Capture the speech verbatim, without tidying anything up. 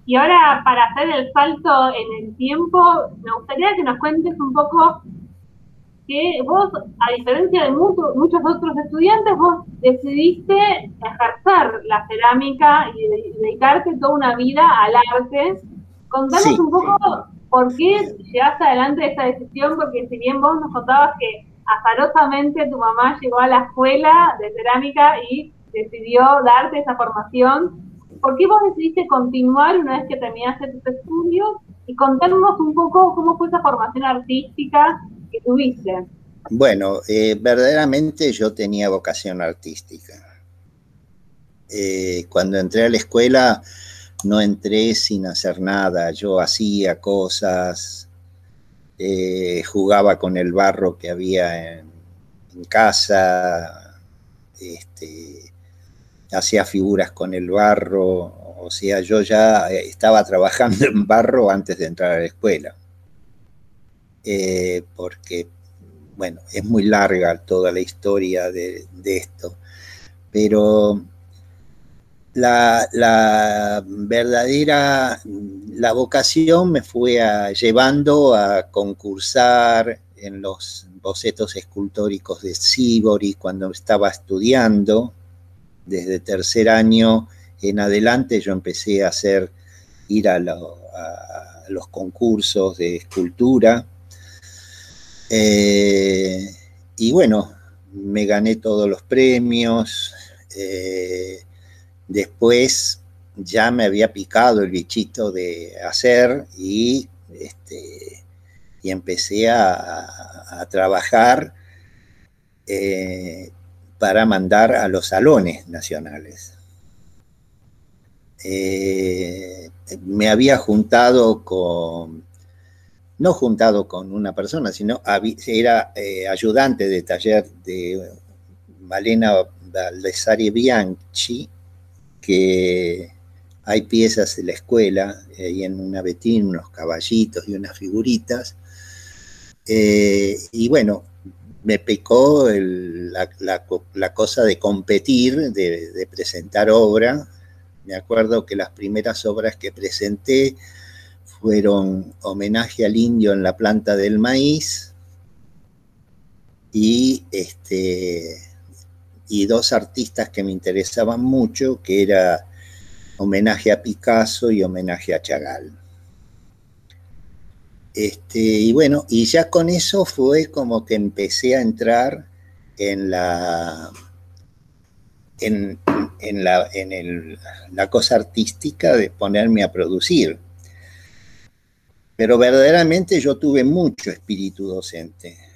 Y ahora, para hacer el salto en el tiempo, me gustaría que nos cuentes un poco que vos, a diferencia de mucho- muchos otros estudiantes, vos decidiste ejercer la cerámica y, de- y dedicarte toda una vida al arte. Contanos Sí, un poco por qué llegaste adelante de esta decisión, porque si bien vos nos contabas que azarosamente tu mamá llegó a la escuela de cerámica y decidió darte esa formación, ¿por qué vos decidiste continuar una vez que terminaste tus estudios? Y contarnos un poco cómo fue esa formación artística que tuviste. bueno, eh, verdaderamente yo tenía vocación artística. Eh, cuando entré a la escuela no entré sin hacer nada, yo hacía cosas, eh, jugaba con el barro que había en, en casa, este, hacía figuras con el barro, o sea, yo ya estaba trabajando en barro antes de entrar a la escuela, eh, porque, bueno, es muy larga toda la historia de, de esto, pero la, la, verdadera, la vocación me fue a, llevando a concursar en los bocetos escultóricos de Sibori cuando estaba estudiando. Desde tercer año en adelante yo empecé a hacer, ir a, lo, a los concursos de escultura. Eh, y bueno, me gané todos los premios. Eh, Después ya me había picado el bichito de hacer y, este, y empecé a, a trabajar eh, para mandar a los salones nacionales. Eh, me había juntado con, no juntado con una persona, sino era eh, ayudante de taller de Malena Baldessari Bianchi, que hay piezas de la escuela, eh, y en una vetina, unos caballitos y unas figuritas. Eh, y bueno, me picó el, la, la, la, cosa de competir, de, de presentar obra. Me acuerdo que las primeras obras que presenté fueron Homenaje al Indio en la Planta del Maíz y, este, y dos artistas que me interesaban mucho, que era Homenaje a Picasso y Homenaje a Chagall. Este, y bueno, y ya con eso fue como que empecé a entrar en la, en, en, la, en el, la cosa artística de ponerme a producir. Pero verdaderamente yo tuve mucho espíritu docente.